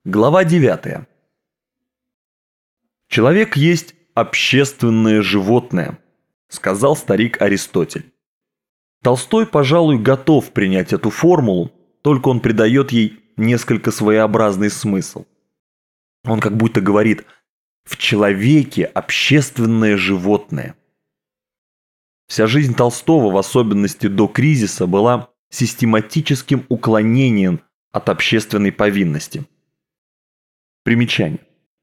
Глава 9. «Человек есть общественное животное», – сказал старик Аристотель. Толстой, пожалуй, готов принять эту формулу, только он придает ей несколько своеобразный смысл. Он как будто говорит: «В человеке общественное животное». Вся жизнь Толстого, в особенности до кризиса, была систематическим уклонением от общественной повинности. Примечание.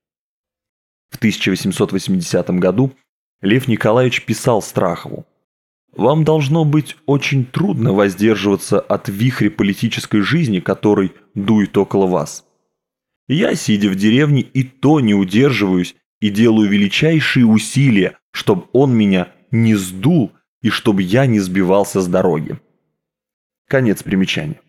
В 1880 году Лев Николаевич писал Страхову: «Вам должно быть очень трудно воздерживаться от вихря политической жизни, который дует около вас. Я, сидя в деревне, и то не удерживаюсь и делаю величайшие усилия, чтобы он меня не сдул и чтобы я не сбивался с дороги». Конец примечания.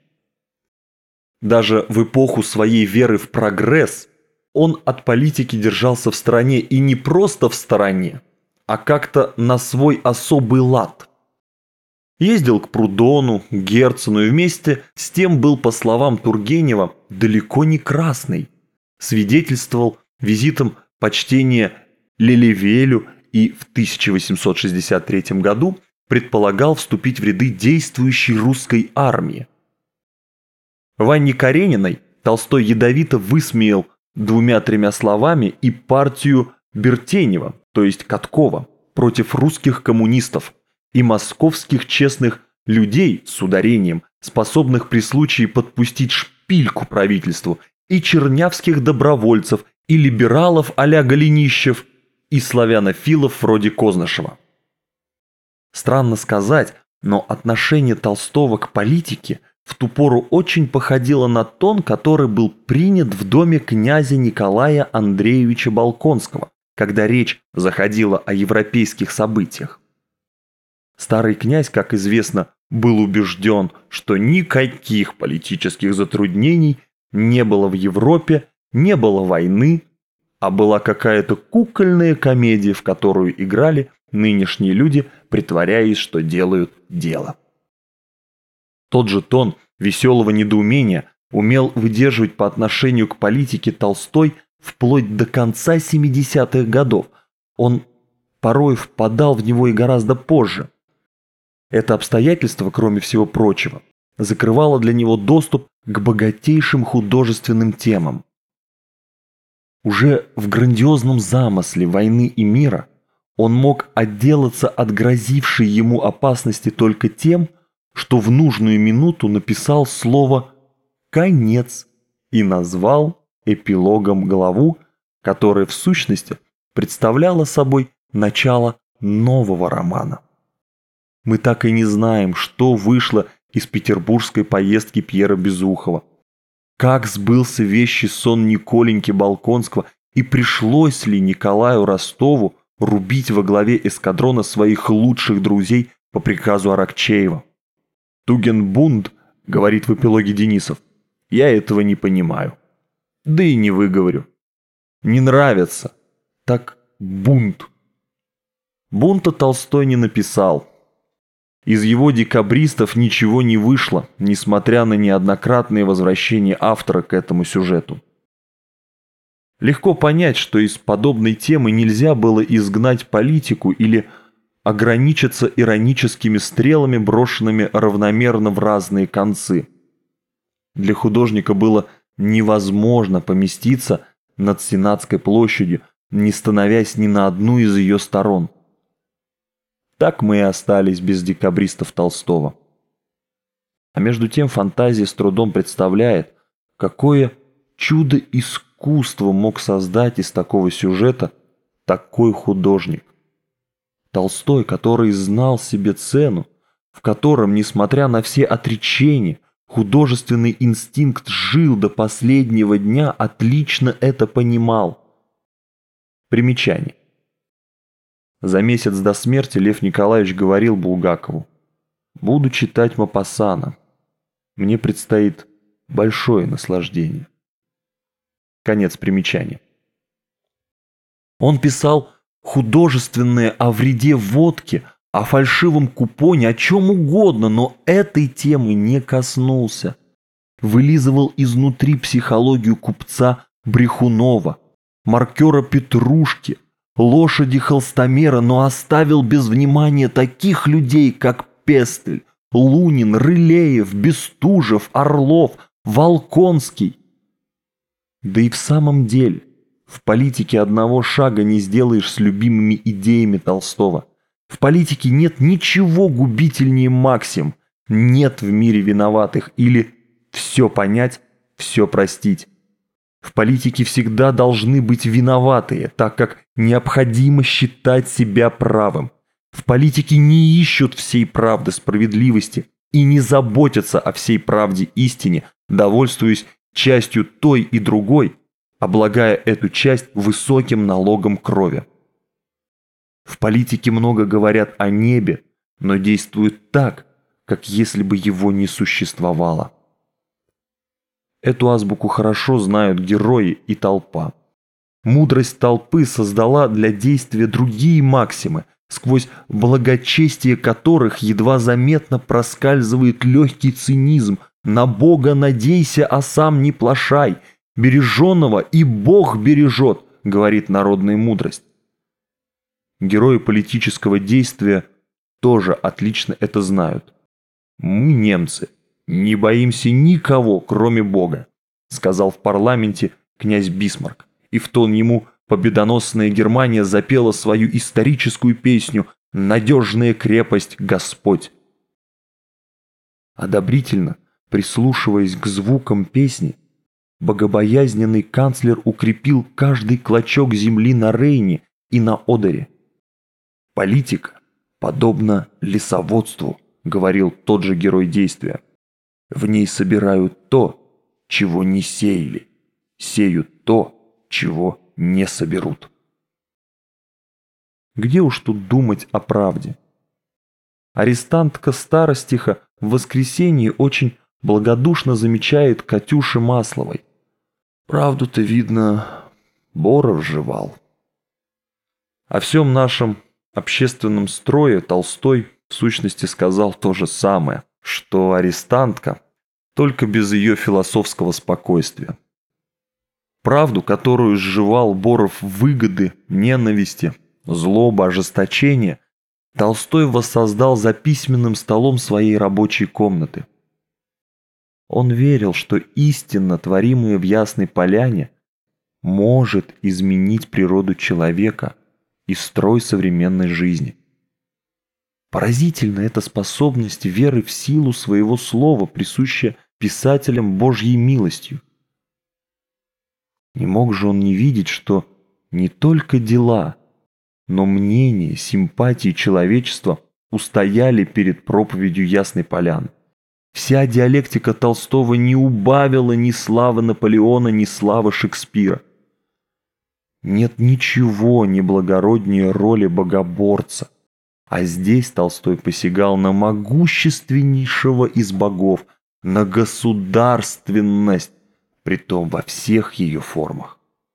Даже в эпоху своей веры в прогресс он от политики держался в стороне, и не просто в стороне, а как-то на свой особый лад. Ездил к Прудону, Герцену и вместе с тем был, по словам Тургенева, далеко не красный. Свидетельствовал визитом почтения Лелевелю и в 1863 году предполагал вступить в ряды действующей русской армии. В Анне Карениной Толстой ядовито высмеял 2-3 словами и партию Бертенева, то есть Каткова, против русских коммунистов и московских честных людей с ударением, способных при случае подпустить шпильку правительству, и чернявских добровольцев, и либералов а-ля Голенищев, и славянофилов вроде Кознышева. Странно сказать, но отношение Толстого к политике в ту пору очень походило на тон, который был принят в доме князя Николая Андреевича Болконского, когда речь заходила о европейских событиях. Старый князь, как известно, был убежден, что никаких политических затруднений не было в Европе, не было войны, а была какая-то кукольная комедия, в которую играли нынешние люди, притворяясь, что делают дело. Тот же тон веселого недоумения умел выдерживать по отношению к политике Толстой вплоть до конца 70-х годов. Он порой впадал в него и гораздо позже. Это обстоятельство, кроме всего прочего, закрывало для него доступ к богатейшим художественным темам. Уже в грандиозном замысле «Войны и мира» он мог отделаться от грозившей ему опасности только тем, что в нужную минуту написал слово «конец» и назвал эпилогом главу, которая в сущности представляла собой начало нового романа. Мы так и не знаем, что вышло из петербургской поездки Пьера Безухова, как сбылся вещий сон Николеньки Болконского и пришлось ли Николаю Ростову рубить во главе эскадрона своих лучших друзей по приказу Аракчеева. «Тугенбунд», — говорит в эпилоге Денисов, — «я этого не понимаю. Да и не выговорю. Не нравится. Так бунт». Бунта Толстой не написал. Из его декабристов ничего не вышло, несмотря на неоднократные возвращения автора к этому сюжету. Легко понять, что из подобной темы нельзя было изгнать политику или ограничиться ироническими стрелами, брошенными равномерно в разные концы. Для художника было невозможно поместиться над Сенатской площадью, не становясь ни на одну из ее сторон. Так мы и остались без декабристов Толстого. А между тем фантазия с трудом представляет, какое чудо искусства мог создать из такого сюжета такой художник. Толстой, который знал себе цену, в котором, несмотря на все отречения, художественный инстинкт жил до последнего дня, отлично это понимал. Примечание. За месяц до смерти Лев Николаевич говорил Булгакову: «Буду читать Мопассана. Мне предстоит большое наслаждение». Конец примечания. Он писал художественное о вреде водки, о фальшивом купоне, о чем угодно, но этой темы не коснулся. вылизывал изнутри психологию купца Брехунова, маркера Петрушки, лошади-холстомера, но оставил без внимания таких людей, как Пестель, Лунин, Рылеев, Бестужев, Орлов, Волконский. Да и в самом деле, в политике одного шага не сделаешь с любимыми идеями Толстого. В политике нет ничего губительнее максим. Нет в мире виноватых или все понять, все простить. В политике всегда должны быть виноватые, так как необходимо считать себя правым. В политике не ищут всей правды, справедливости и не заботятся о всей правде, истине, довольствуясь частью той и другой, облагая эту часть высоким налогом крови. В политике много говорят о небе, но действуют так, как если бы его не существовало. Эту азбуку хорошо знают герои и толпа. Мудрость толпы создала для действия другие максимы, сквозь благочестие которых едва заметно проскальзывает легкий цинизм: «На Бога надейся, а сам не плашай, береженного и Бог бережет», говорит народная мудрость. Герои политического действия тоже отлично это знают. «Мы, немцы, не боимся никого, кроме Бога», сказал в парламенте князь Бисмарк, и в тон ему победоносная Германия запела свою историческую песню «Надежная крепость Господь». Одобрительно, прислушиваясь к звукам песни, богобоязненный канцлер укрепил каждый клочок земли на Рейне и на Одере. «Политика подобна лесоводству», — говорил тот же герой действия. «В ней собирают то, чего не сеяли, сеют то, чего не соберут». Где уж тут думать о правде? Арестантка Старостиха в воскресенье очень благодушно замечает Катюше Масловой: «Правду-то, видно, Боров жевал». О всем нашем общественном строе Толстой в сущности сказал то же самое, что арестантка, только без ее философского спокойствия. Правду, которую сживал Боров выгоды, ненависти, злоба, ожесточения, Толстой воссоздал за письменным столом своей рабочей комнаты. Он верил, что истина, творимая в Ясной Поляне, может изменить природу человека и строй современной жизни. Поразительна эта способность веры в силу своего слова, присущая писателям Божьей милостью. Не мог же он не видеть, что не только дела, но мнения, симпатии человечества устояли перед проповедью Ясной Поляны. Вся диалектика Толстого не убавила ни славы Наполеона, ни славы Шекспира. Нет ничего неблагороднее роли богоборца, а здесь Толстой посягал на могущественнейшего из богов, на государственность, притом во всех ее формах.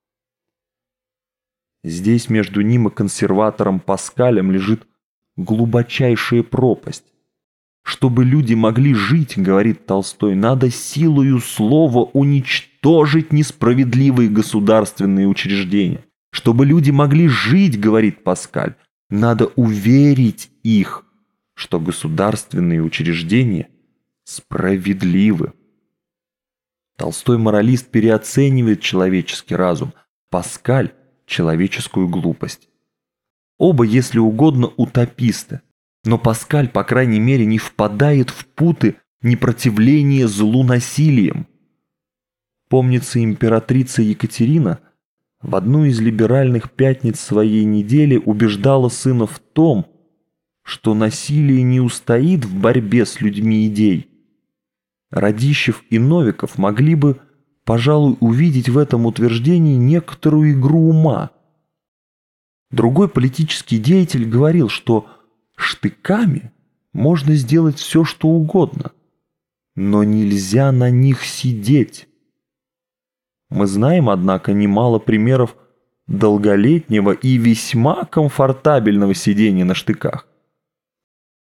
Здесь между ним и консерватором Паскалем лежит глубочайшая пропасть. Чтобы люди могли жить, говорит Толстой, надо силою слова уничтожить несправедливые государственные учреждения. Чтобы люди могли жить, говорит Паскаль, надо уверить их, что государственные учреждения справедливы. Толстой моралист переоценивает человеческий разум, Паскаль – человеческую глупость. Оба, если угодно, утописты. Но Паскаль, по крайней мере, не впадает в путы непротивления злу насилием. Помнится, императрица Екатерина в одну из либеральных пятниц своей недели убеждала сына в том, что насилие не устоит в борьбе с людьми идей. Радищев и Новиков могли бы, пожалуй, увидеть в этом утверждении некоторую игру ума. Другой политический деятель говорил, что штыками можно сделать все, что угодно, но нельзя на них сидеть. Мы знаем, однако, немало примеров долголетнего и весьма комфортабельного сидения на штыках.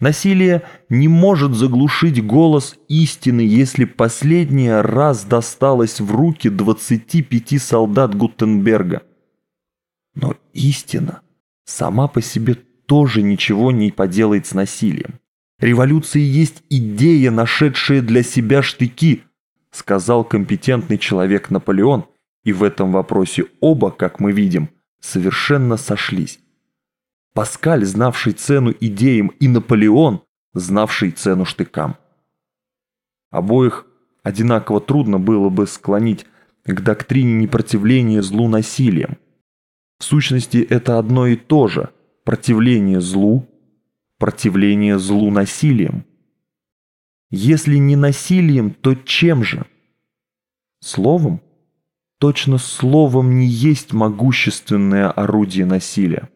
Насилие не может заглушить голос истины, если последняя раз досталась в руки 25 солдат Гутенберга. Но истина сама по себе тоже ничего не поделает с насилием. Революция есть идея, нашедшая для себя штыки, сказал компетентный человек Наполеон, и в этом вопросе оба, как мы видим, совершенно сошлись. Паскаль, знавший цену идеям, и Наполеон, знавший цену штыкам. Обоих одинаково трудно было бы склонить к доктрине непротивления злу насилием. В сущности, это одно и то же – противление злу насилием. Если не насилием, то чем же? Словом? Точно словом не есть могущественное орудие насилия.